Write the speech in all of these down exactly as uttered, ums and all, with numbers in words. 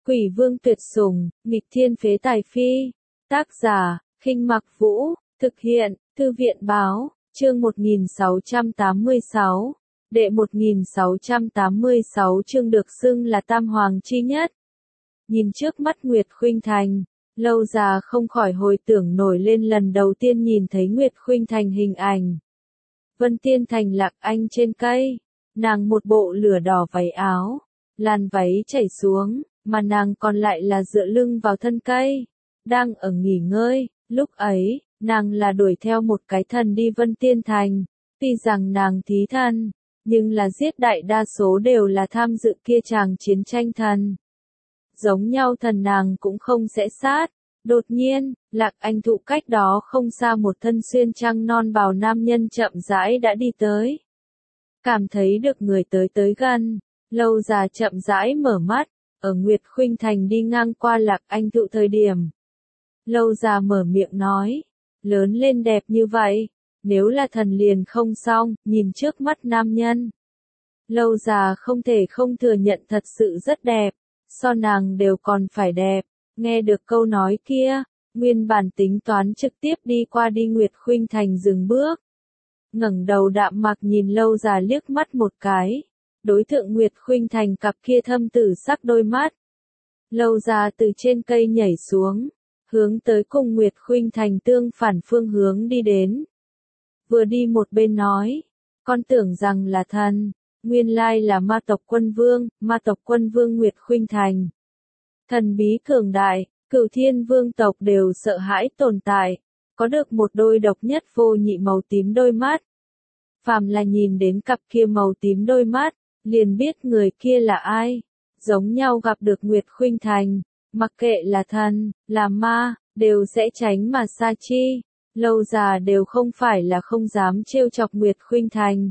Quỷ vương tuyệt sủng, nghịch thiên phế tài phi. Tác giả, Khinh Mặc Vũ, thực hiện, Thư viện báo, chương một nghìn sáu trăm tám mươi sáu. Đệ một nghìn sáu trăm tám mươi sáu chương được xưng là tam hoàng chi nhất. Nhìn trước mắt Nguyệt Khuynh Thành, Lâu Già không khỏi hồi tưởng nổi lên lần đầu tiên nhìn thấy Nguyệt Khuynh Thành hình ảnh. Vân Tiên Thành lạc anh trên cây, nàng một bộ lửa đỏ váy áo, làn váy chảy xuống, mà nàng còn lại là dựa lưng vào thân cây, đang ở nghỉ ngơi. Lúc ấy, nàng là đuổi theo một cái thần đi Vân Tiên Thành, tuy rằng nàng thí thần, nhưng là giết đại đa số đều là tham dự kia chàng chiến tranh thần. Giống nhau thần nàng cũng không sẽ sát. Đột nhiên, Lạc Anh thụ cách đó không xa một thân xuyên trăng non bào nam nhân chậm rãi đã đi tới. Cảm thấy được người tới tới gần, Lâu Già chậm rãi mở mắt, ở Nguyệt Khuynh Thành đi ngang qua Lạc Anh thụ thời điểm. Lâu Già mở miệng nói, lớn lên đẹp như vậy, nếu là thần liền không xong, nhìn trước mắt nam nhân. Lâu Già không thể không thừa nhận thật sự rất đẹp, so nàng đều còn phải đẹp. Nghe được câu nói kia, nguyên bản tính toán trực tiếp đi qua đi Nguyệt Khuynh Thành dừng bước. Ngẩng đầu đạm mạc nhìn Lâu Già liếc mắt một cái, đối thượng Nguyệt Khuynh Thành cặp kia thâm tử sắc đôi mắt. Lâu Già từ trên cây nhảy xuống, hướng tới cùng Nguyệt Khuynh Thành tương phản phương hướng đi đến. Vừa đi một bên nói, con tưởng rằng là thần, nguyên lai là ma tộc quân vương, ma tộc quân vương Nguyệt Khuynh Thành. Thần bí cường đại, cửu thiên vương tộc đều sợ hãi tồn tại, có được một đôi độc nhất vô nhị màu tím đôi mắt. Phàm là nhìn đến cặp kia màu tím đôi mắt, liền biết người kia là ai. Giống nhau gặp được Nguyệt Khuynh Thành, mặc kệ là thần, là ma, đều sẽ tránh mà xa chi. Lâu Già đều không phải là không dám trêu chọc Nguyệt Khuynh Thành,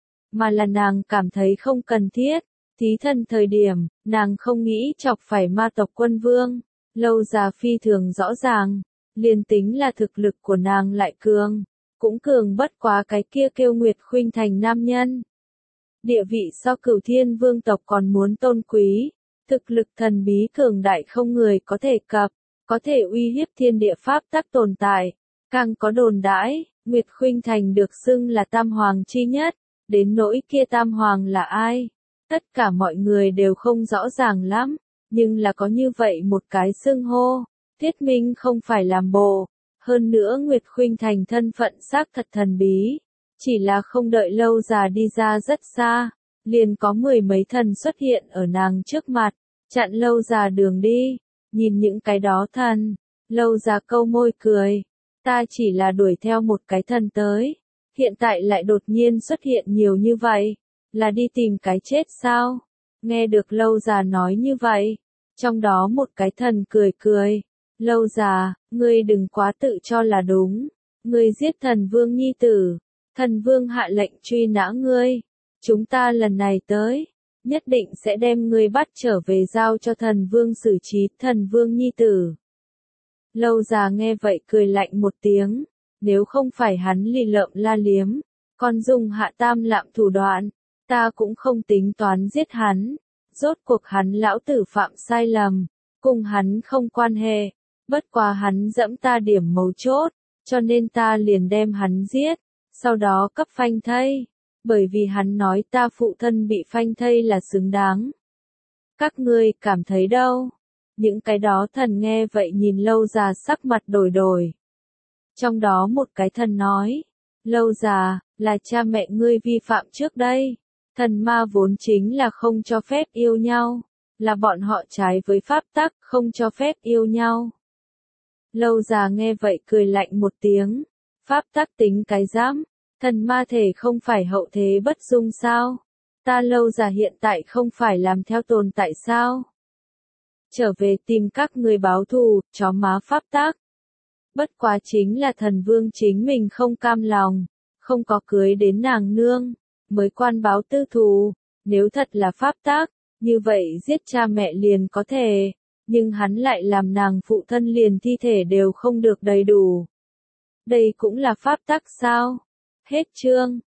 mà là nàng cảm thấy không cần thiết. Thí thần thời điểm, nàng không nghĩ chọc phải ma tộc quân vương. Lâu Già phi thường rõ ràng, liền tính là thực lực của nàng lại cường, cũng cường bất quá cái kia kêu Nguyệt Khuynh Thành nam nhân. Địa vị so cửu thiên vương tộc còn muốn tôn quý, thực lực thần bí cường đại không người có thể cập, có thể uy hiếp thiên địa pháp tắc tồn tại. Càng có đồn đãi, Nguyệt Khuynh Thành được xưng là tam hoàng chi nhất, đến nỗi kia tam hoàng là ai? Tất cả mọi người đều không rõ ràng lắm, nhưng là có như vậy một cái xưng hô, thuyết minh không phải làm bộ. Hơn nữa Nguyệt Khuynh Thành thân phận xác thật thần bí, chỉ là không đợi Lâu Già đi ra rất xa, liền có mười mấy thần xuất hiện ở nàng trước mặt, chặn Lâu Già đường đi. Nhìn những cái đó thần, Lâu Già câu môi cười, ta chỉ là đuổi theo một cái thần tới, hiện tại lại đột nhiên xuất hiện nhiều như vậy. Là đi tìm cái chết sao? Nghe được Lâu Già nói như vậy, trong đó một cái thần cười cười. Lâu Già, ngươi đừng quá tự cho là đúng. Ngươi giết thần vương nhi tử, thần vương hạ lệnh truy nã ngươi. Chúng ta lần này tới, nhất định sẽ đem ngươi bắt trở về giao cho thần vương xử trí thần vương nhi tử. Lâu Già nghe vậy cười lạnh một tiếng, nếu không phải hắn lì lợm la liếm, còn dùng hạ tam lạm thủ đoạn, ta cũng không tính toán giết hắn. Rốt cuộc hắn lão tử phạm sai lầm, cùng hắn không quan hệ, bất quá hắn dẫm ta điểm mấu chốt, cho nên ta liền đem hắn giết, sau đó cấp phanh thây, bởi vì hắn nói ta phụ thân bị phanh thây là xứng đáng. Các ngươi cảm thấy đâu? Những cái đó thần nghe vậy nhìn Lâu Già sắc mặt đổi đổi. Trong đó một cái thần nói, Lâu Già, là cha mẹ ngươi vi phạm trước đây. Thần ma vốn chính là không cho phép yêu nhau, là bọn họ trái với pháp tắc, không cho phép yêu nhau. Lâu Già nghe vậy cười lạnh một tiếng, pháp tắc tính cái dám, thần ma thể không phải hậu thế bất dung sao? Ta Lâu Già hiện tại không phải làm theo tồn tại sao? Trở về tìm các người báo thù, chó má pháp tắc. Bất quá chính là thần vương chính mình không cam lòng, không có cưới đến nàng nương, mới quan báo tư thù. Nếu thật là pháp tắc, như vậy giết cha mẹ liền có thể, nhưng hắn lại làm nàng phụ thân liền thi thể đều không được đầy đủ. Đây cũng là pháp tắc sao? Hết chương.